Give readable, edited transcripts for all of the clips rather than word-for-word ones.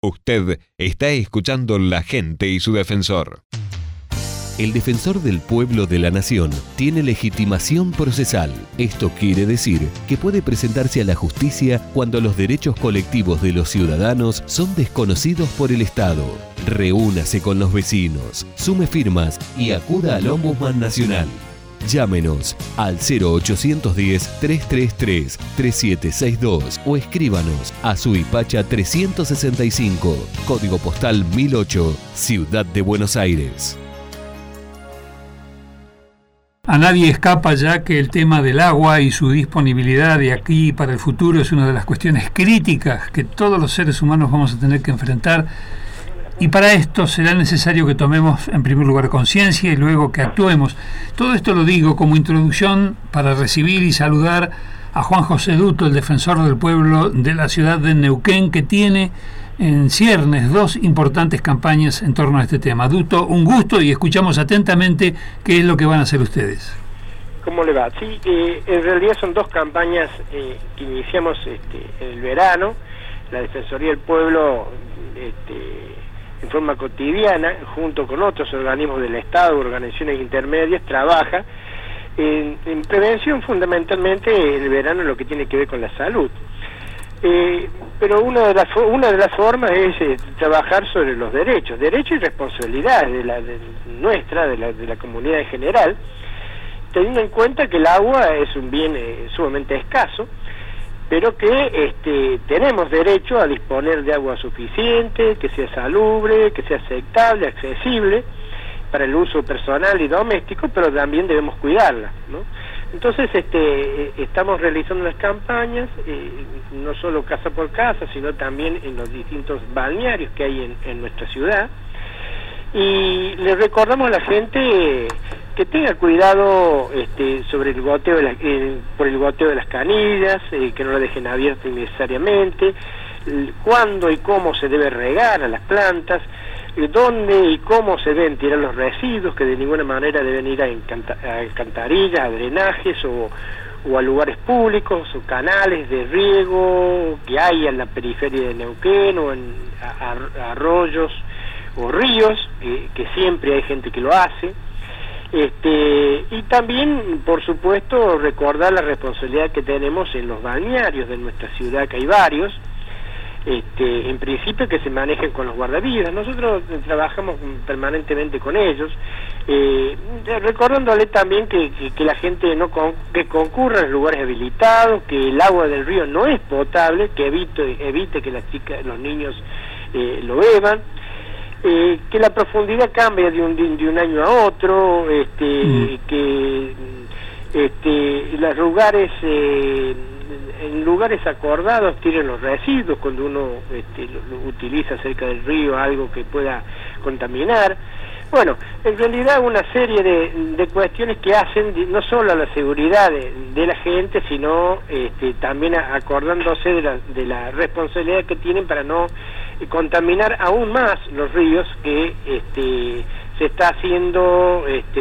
Usted está escuchando La Gente y su Defensor. El defensor del pueblo de la nación tiene legitimación procesal. Esto quiere decir que puede presentarse a la justicia cuando los derechos colectivos de los ciudadanos son desconocidos por el Estado. Reúnase con los vecinos, sume firmas y acuda al Ombudsman Nacional. Llámenos al 0810-333-3762 o escríbanos a Suipacha 365, código postal 1008, Ciudad de Buenos Aires. A nadie escapa ya que el tema del agua y su disponibilidad de aquí para el futuro es una de las cuestiones críticas que todos los seres humanos vamos a tener que enfrentar, y para esto será necesario que tomemos en primer lugar conciencia y luego que actuemos. Todo esto lo digo como introducción para recibir y saludar a Juan José Duto, el defensor del pueblo de la ciudad de Neuquén, que tiene en ciernes 2 importantes campañas en torno a este tema. Duto, un gusto y escuchamos atentamente qué es lo que van a hacer ustedes. ¿Cómo le va? Sí, en realidad son 2 campañas que iniciamos en el verano. La Defensoría del Pueblo en forma cotidiana, junto con otros organismos del Estado, organizaciones intermedias, trabaja en prevención, fundamentalmente en el verano, lo que tiene que ver con la salud. Pero una de las formas es trabajar sobre los derechos y responsabilidades de la comunidad en general, teniendo en cuenta que el agua es un bien sumamente escaso, pero que tenemos derecho a disponer de agua suficiente, que sea salubre, que sea aceptable, accesible para el uso personal y doméstico, pero también debemos cuidarla, ¿no? Entonces estamos realizando las campañas, no solo casa por casa, sino también en los distintos balnearios que hay en nuestra ciudad, y le recordamos a la gente que tenga cuidado sobre el goteo por el goteo de las canillas, que no la dejen abierta innecesariamente, cuándo y cómo se debe regar a las plantas, dónde y cómo se deben tirar los residuos, que de ninguna manera deben ir a alcantarillas, a drenajes o a lugares públicos o canales de riego que hay en la periferia de Neuquén o en arroyos o ríos, que siempre hay gente que lo hace. Y también, por supuesto, recordar la responsabilidad que tenemos en los balnearios de nuestra ciudad, que hay varios, en principio que se manejen con los guardavidas. Nosotros trabajamos permanentemente con ellos, recordándole también que la gente que concurra en lugares habilitados, que el agua del río no es potable, que evite que los niños lo beban, que la profundidad cambia de un año a otro, que los lugares en lugares acordados tiren los residuos cuando uno lo utiliza cerca del río, algo que pueda contaminar. Bueno, en realidad una serie de cuestiones que hacen no solo a la seguridad de la gente, sino también acordándose de la responsabilidad que tienen para no contaminar aún más los ríos, que se está haciendo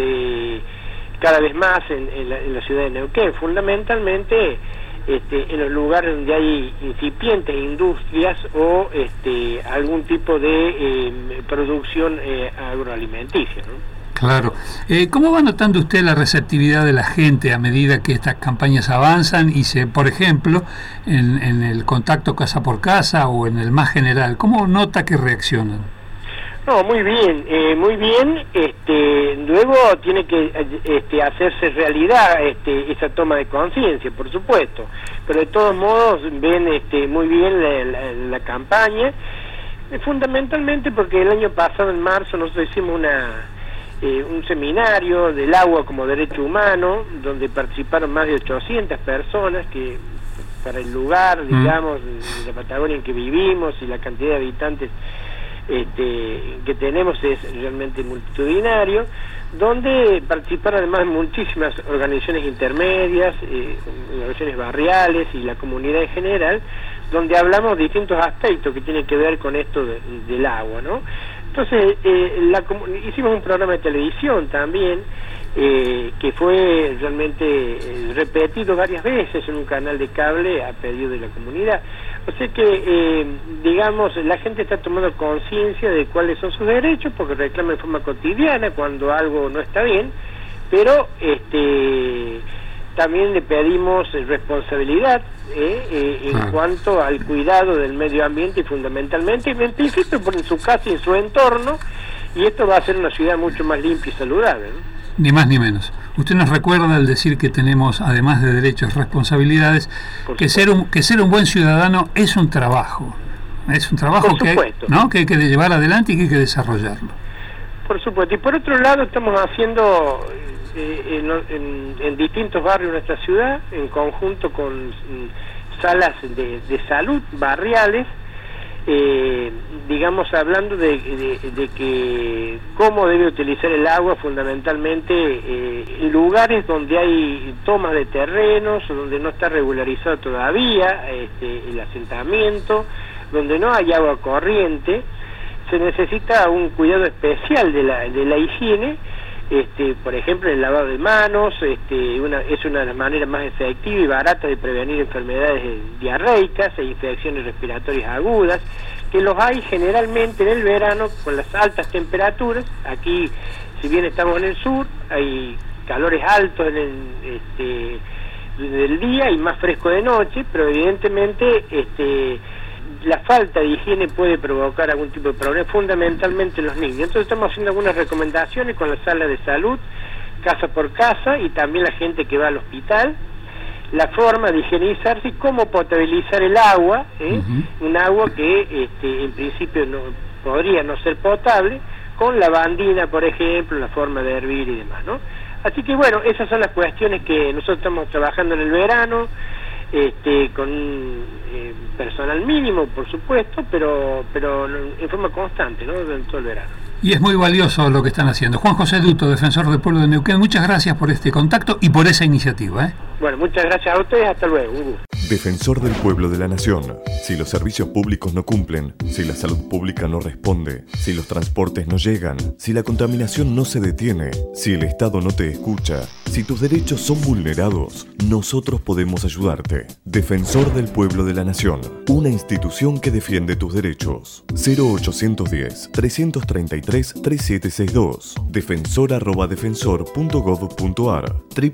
cada vez más en la ciudad de Neuquén, fundamentalmente en los lugares donde hay incipientes industrias o algún tipo de producción agroalimenticia, ¿no? Claro. ¿Cómo va notando usted la receptividad de la gente a medida que estas campañas avanzan y por ejemplo, en el contacto casa por casa o en el más general? ¿Cómo nota que reaccionan? No, muy bien, muy bien. Luego tiene que hacerse realidad esa toma de conciencia, por supuesto. Pero de todos modos ven muy bien la campaña, fundamentalmente porque el año pasado, en marzo, nosotros hicimos un seminario del agua como derecho humano, donde participaron más de 800 personas, que para el lugar, digamos, de la Patagonia en que vivimos y la cantidad de habitantes que tenemos es realmente multitudinario, donde participaron además muchísimas organizaciones intermedias, organizaciones barriales y la comunidad en general, donde hablamos de distintos aspectos que tienen que ver con esto del agua, ¿no? Entonces, hicimos un programa de televisión también, que fue realmente repetido varias veces en un canal de cable a pedido de la comunidad. O sea que, digamos, la gente está tomando conciencia de cuáles son sus derechos, porque reclama de forma cotidiana cuando algo no está bien, pero también le pedimos responsabilidad en cuanto al cuidado del medio ambiente y fundamentalmente, en principio, en su casa y en su entorno, y esto va a ser una ciudad mucho más limpia y saludable, ¿no? Ni más ni menos. Usted nos recuerda al decir que tenemos, además de derechos, responsabilidades, que ser un buen ciudadano es un trabajo. Es un trabajo que hay que llevar adelante y que hay que desarrollarlo. Por supuesto. Y por otro lado, estamos haciendo en distintos barrios de nuestra ciudad, en conjunto con salas de salud barriales, digamos, hablando de que cómo debe utilizar el agua fundamentalmente en lugares donde hay tomas de terrenos, donde no está regularizado todavía el asentamiento, donde no hay agua corriente. Se necesita un cuidado especial de la higiene, por ejemplo el lavado de manos, es una de las maneras más efectivas y baratas de prevenir enfermedades diarreicas e infecciones respiratorias agudas, que los hay generalmente en el verano con las altas temperaturas. Aquí, si bien estamos en el sur, hay calores altos del día y más fresco de noche, pero evidentemente la falta de higiene puede provocar algún tipo de problema, fundamentalmente en los niños. Entonces estamos haciendo algunas recomendaciones con la sala de salud, casa por casa, y también la gente que va al hospital, la forma de higienizarse y cómo potabilizar el agua, un agua que en principio no podría no ser potable, con lavandina, por ejemplo, la forma de hervir y demás, ¿no? Así que bueno, esas son las cuestiones que nosotros estamos trabajando en el verano, con personal mínimo, por supuesto, pero en forma constante, ¿no?, durante todo el verano. Y es muy valioso lo que están haciendo. Juan José Duto, defensor del pueblo de Neuquén, muchas gracias por este contacto y por esa iniciativa. Bueno, muchas gracias a ustedes, hasta luego, un gusto. Defensor del pueblo de la nación. Si los servicios públicos no cumplen, si la salud pública no responde, si los transportes no llegan, si la contaminación no se detiene, si el Estado no te escucha, si tus derechos son vulnerados, nosotros podemos ayudarte. Defensor del pueblo de la nación. Una institución que defiende tus derechos. 0810-333-3762. defensor@defensor.gov.ar.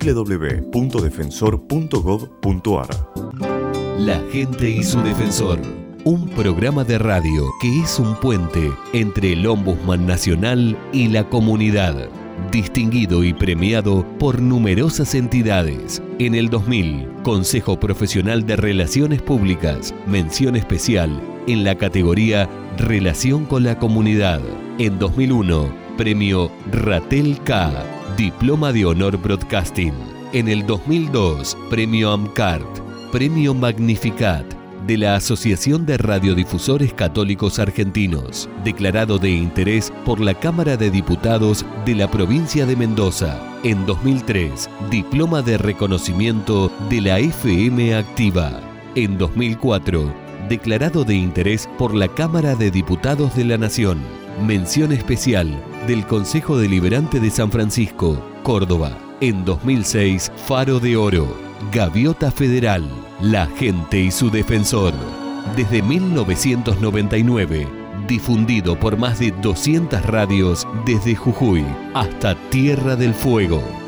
www.defensor.gov.ar. La gente y su defensor. Un programa de radio que es un puente entre el Ombudsman Nacional y la comunidad. Distinguido y premiado por numerosas entidades. En el 2000, Consejo Profesional de Relaciones Públicas, mención especial en la categoría Relación con la Comunidad. En 2001, Premio Ratel K, Diploma de Honor Broadcasting. En el 2002, Premio AMCART, Premio Magnificat de la Asociación de Radiodifusores Católicos Argentinos, declarado de interés por la Cámara de Diputados de la provincia de Mendoza. En 2003, Diploma de Reconocimiento de la FM Activa. En 2004, declarado de interés por la Cámara de Diputados de la Nación. Mención especial del Consejo Deliberante de San Francisco, Córdoba. En 2006, Faro de Oro, Gaviota Federal, La gente y su defensor. Desde 1999, difundido por más de 200 radios desde Jujuy hasta Tierra del Fuego.